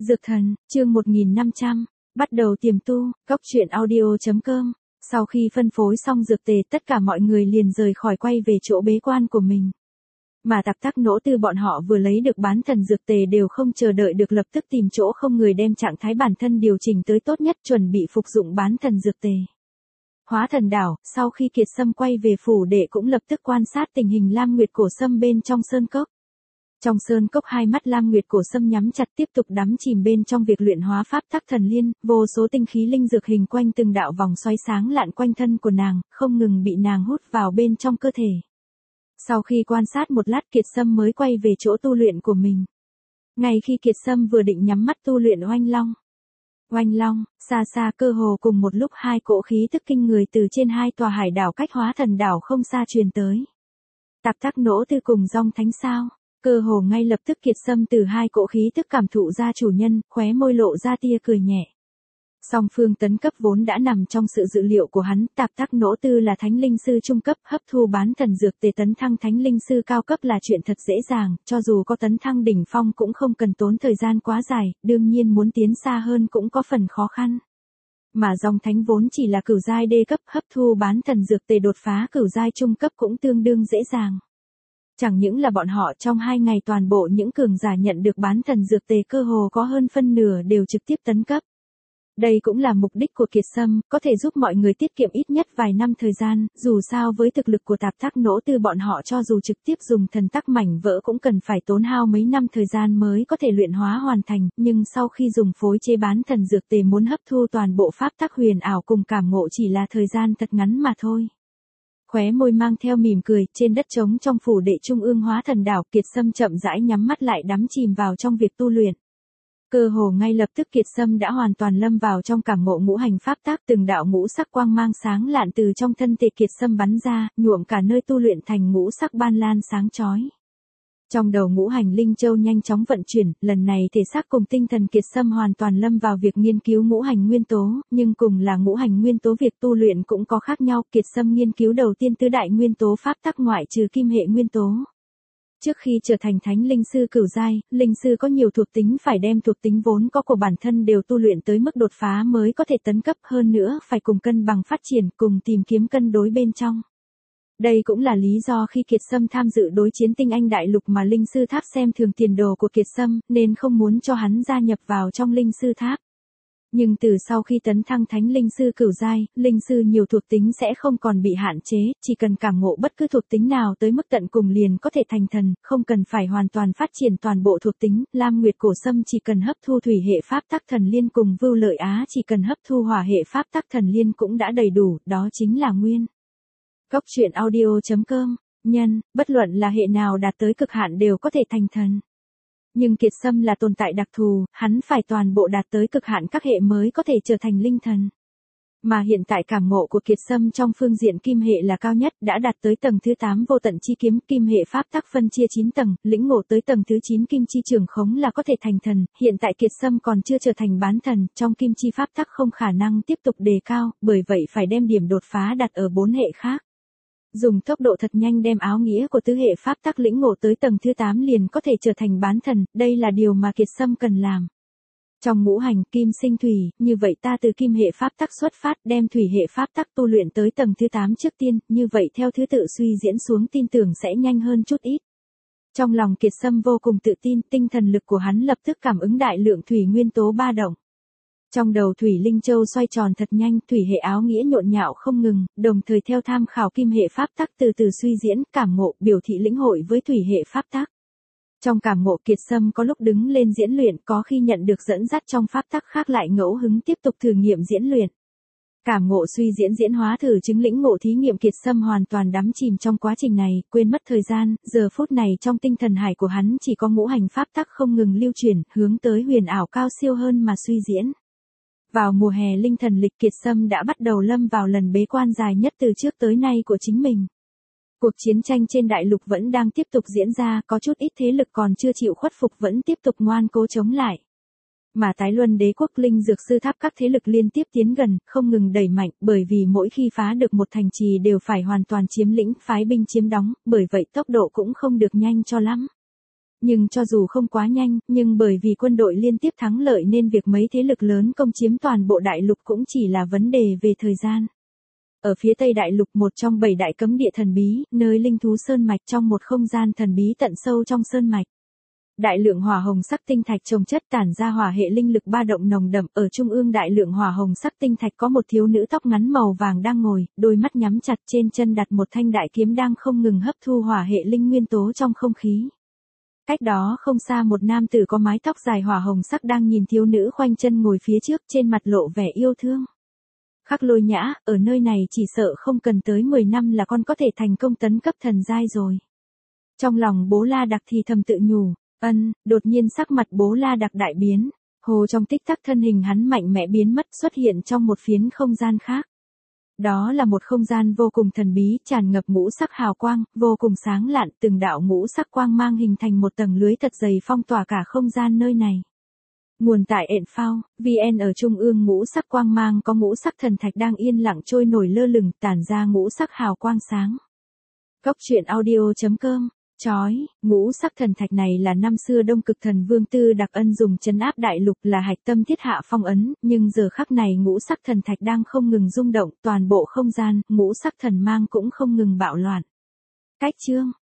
Dược thần, chương 1500, bắt đầu tiềm tu, cốc truyện audio.com. Sau khi phân phối xong dược tề, tất cả mọi người liền rời khỏi quay về chỗ bế quan của mình. Mà Tạp Tắc Nỗ Tư bọn họ vừa lấy được bán thần dược tề đều không chờ đợi được, lập tức tìm chỗ không người đem trạng thái bản thân điều chỉnh tới tốt nhất, chuẩn bị phục dụng bán thần dược tề. Hóa Thần Đảo, sau khi Kiệt Sâm quay về phủ đệ cũng lập tức quan sát tình hình Lam Nguyệt Cổ Sâm bên trong sơn cốc. Trong sơn cốc, hai mắt Lam Nguyệt Cổ Sâm nhắm chặt, tiếp tục đắm chìm bên trong việc luyện hóa pháp tắc thần liên, vô số tinh khí linh dược hình quanh từng đạo vòng xoáy sáng lạn quanh thân của nàng, không ngừng bị nàng hút vào bên trong cơ thể. Sau khi quan sát một lát, Kiệt Sâm mới quay về chỗ tu luyện của mình. Ngay khi Kiệt Sâm vừa định nhắm mắt tu luyện Oanh Long, xa xa cơ hồ cùng một lúc hai cỗ khí tức kinh người từ trên hai tòa hải đảo cách Hóa Thần Đảo không xa truyền tới. Tạp Tắc Nỗ Tư cùng Dòng Thánh sao? Cơ hồ ngay lập tức Kiệt Sâm từ hai cỗ khí tức cảm thụ ra chủ nhân, khóe môi lộ ra tia cười nhẹ. Song phương tấn cấp vốn đã nằm trong sự dự liệu của hắn, Tạp Tắc Nỗ Tư là thánh linh sư trung cấp, hấp thu bán thần dược tề tấn thăng thánh linh sư cao cấp là chuyện thật dễ dàng, cho dù có tấn thăng đỉnh phong cũng không cần tốn thời gian quá dài, đương nhiên muốn tiến xa hơn cũng có phần khó khăn. Mà Dòng Thánh vốn chỉ là cửu giai đê cấp, hấp thu bán thần dược tề đột phá cửu giai trung cấp cũng tương đương dễ dàng. Chẳng những là bọn họ, trong 2 ngày toàn bộ những cường giả nhận được bán thần dược tề cơ hồ có hơn phân nửa đều trực tiếp tấn cấp. Đây cũng là mục đích của Kiệt Sâm, có thể giúp mọi người tiết kiệm ít nhất vài năm thời gian, dù sao với thực lực của Tạp Tắc Nỗ Tư bọn họ cho dù trực tiếp dùng thần tắc mảnh vỡ cũng cần phải tốn hao mấy năm thời gian mới có thể luyện hóa hoàn thành, nhưng sau khi dùng phối chế bán thần dược tề muốn hấp thu toàn bộ pháp tắc huyền ảo cùng cảm ngộ chỉ là thời gian thật ngắn mà thôi. Khóe môi mang theo mỉm cười, trên đất trống trong phủ đệ trung ương Hóa Thần Đảo, Kiệt Sâm chậm rãi nhắm mắt lại đắm chìm vào trong việc tu luyện. Cơ hồ ngay lập tức Kiệt Sâm đã hoàn toàn lâm vào trong cảm ngộ ngũ hành pháp tắc, từng đạo ngũ sắc quang mang sáng lạn từ trong thân thể Kiệt Sâm bắn ra, nhuộm cả nơi tu luyện thành ngũ sắc ban lan sáng chói. Trong đầu ngũ hành linh châu nhanh chóng vận chuyển, lần này thể xác cùng tinh thần Kiệt Sâm hoàn toàn lâm vào việc nghiên cứu ngũ hành nguyên tố, nhưng cùng là ngũ hành nguyên tố việc tu luyện cũng có khác nhau. Kiệt Sâm nghiên cứu đầu tiên tứ đại nguyên tố pháp tắc ngoại trừ kim hệ nguyên tố. Trước khi trở thành thánh linh sư cửu giai, linh sư có nhiều thuộc tính, phải đem thuộc tính vốn có của bản thân đều tu luyện tới mức đột phá mới có thể tấn cấp, hơn nữa phải cùng cân bằng phát triển, cùng tìm kiếm cân đối bên trong. Đây cũng là lý do khi Kiệt Sâm tham dự đối chiến Tinh Anh Đại Lục mà linh sư tháp xem thường tiền đồ của Kiệt Sâm, nên không muốn cho hắn gia nhập vào trong linh sư tháp. Nhưng từ sau khi tấn thăng thánh linh sư cửu giai, linh sư nhiều thuộc tính sẽ không còn bị hạn chế, chỉ cần cảm ngộ bất cứ thuộc tính nào tới mức tận cùng liền có thể thành thần, không cần phải hoàn toàn phát triển toàn bộ thuộc tính. Lam Nguyệt Cổ Sâm chỉ cần hấp thu thủy hệ pháp tắc thần liên, cùng Vưu Lợi Á chỉ cần hấp thu hỏa hệ pháp tắc thần liên cũng đã đầy đủ, đó chính là nguyên. Cốc truyện audio.com, nhân, bất luận là hệ nào đạt tới cực hạn đều có thể thành thần. Nhưng Kiệt Sâm là tồn tại đặc thù, hắn phải toàn bộ đạt tới cực hạn các hệ mới có thể trở thành linh thần. Mà hiện tại cảm ngộ của Kiệt Sâm trong phương diện kim hệ là cao nhất, đã đạt tới tầng thứ 8 vô tận chi kiếm, kim hệ pháp tắc phân chia 9 tầng, lĩnh ngộ tới tầng thứ 9 kim chi trường khống là có thể thành thần. Hiện tại Kiệt Sâm còn chưa trở thành bán thần, trong kim chi pháp tắc không khả năng tiếp tục đề cao, bởi vậy phải đem điểm đột phá đặt ở 4 hệ khác. Dùng tốc độ thật nhanh đem áo nghĩa của tứ hệ pháp tắc lĩnh ngộ tới tầng thứ 8 liền có thể trở thành bán thần, đây là điều mà Kiệt Sâm cần làm. Trong ngũ hành kim sinh thủy, như vậy ta từ kim hệ pháp tắc xuất phát, đem thủy hệ pháp tắc tu luyện tới tầng thứ 8 trước tiên, như vậy theo thứ tự suy diễn xuống tin tưởng sẽ nhanh hơn chút ít. Trong lòng Kiệt Sâm vô cùng tự tin, tinh thần lực của hắn lập tức cảm ứng đại lượng thủy nguyên tố ba động. Trong đầu thủy linh châu xoay tròn thật nhanh, thủy hệ áo nghĩa nhộn nhạo không ngừng, đồng thời theo tham khảo kim hệ pháp tắc từ từ suy diễn, cảm ngộ, biểu thị lĩnh hội với thủy hệ pháp tắc. Trong cảm ngộ Kiệt Sâm có lúc đứng lên diễn luyện, có khi nhận được dẫn dắt trong pháp tắc khác lại ngẫu hứng tiếp tục thử nghiệm diễn luyện. Cảm ngộ suy diễn diễn hóa thử chứng lĩnh ngộ thí nghiệm, Kiệt Sâm hoàn toàn đắm chìm trong quá trình này, quên mất thời gian, giờ phút này trong tinh thần hải của hắn chỉ có ngũ hành pháp tắc không ngừng lưu chuyển, hướng tới huyền ảo cao siêu hơn mà suy diễn. Vào mùa hè linh thần lịch, Kiệt Sâm đã bắt đầu lâm vào lần bế quan dài nhất từ trước tới nay của chính mình. Cuộc chiến tranh trên đại lục vẫn đang tiếp tục diễn ra, có chút ít thế lực còn chưa chịu khuất phục vẫn tiếp tục ngoan cố chống lại. Mà Tái Luân Đế quốc linh dược sư tháp các thế lực liên tiếp tiến gần, không ngừng đẩy mạnh, bởi vì mỗi khi phá được một thành trì đều phải hoàn toàn chiếm lĩnh, phái binh chiếm đóng, bởi vậy tốc độ cũng không được nhanh cho lắm. Nhưng cho dù không quá nhanh, nhưng bởi vì quân đội liên tiếp thắng lợi nên việc mấy thế lực lớn công chiếm toàn bộ đại lục cũng chỉ là vấn đề về thời gian. Ở phía tây đại lục, một trong 7 đại cấm địa thần bí, nơi linh thú sơn mạch, trong một không gian thần bí tận sâu trong sơn mạch. Đại lượng hỏa hồng sắc tinh thạch chồng chất tản ra hỏa hệ linh lực ba động nồng đậm, ở trung ương đại lượng hỏa hồng sắc tinh thạch có một thiếu nữ tóc ngắn màu vàng đang ngồi, đôi mắt nhắm chặt, trên chân đặt một thanh đại kiếm đang không ngừng hấp thu hỏa hệ linh nguyên tố trong không khí. Cách đó không xa, một nam tử có mái tóc dài hỏa hồng sắc đang nhìn thiếu nữ khoanh chân ngồi phía trước, trên mặt lộ vẻ yêu thương. Khắc Lôi Nhã, ở nơi này chỉ sợ không cần tới 10 năm là con có thể thành công tấn cấp thần giai rồi. Trong lòng Bố La Đạc thì thầm tự nhủ. Đột nhiên sắc mặt Bố La Đạc đại biến, hồ trong tích tắc thân hình hắn mạnh mẽ biến mất, xuất hiện trong một phiến không gian khác. Đó là một không gian vô cùng thần bí, tràn ngập ngũ sắc hào quang, vô cùng sáng lạn, từng đạo ngũ sắc quang mang hình thành một tầng lưới thật dày phong tỏa cả không gian nơi này. Nguồn tại Enfao, VN. Ở trung ương ngũ sắc quang mang có ngũ sắc thần thạch đang yên lặng trôi nổi lơ lửng, tản ra ngũ sắc hào quang sáng. Cốc truyện audio.com. Chói, ngũ sắc thần thạch này là năm xưa Đông Cực Thần Vương Tư Đặc Ân dùng trấn áp đại lục, là hạch tâm thiết hạ phong ấn, nhưng giờ khắc này ngũ sắc thần thạch đang không ngừng rung động, toàn bộ không gian, ngũ sắc thần mang cũng không ngừng bạo loạn. Cách chương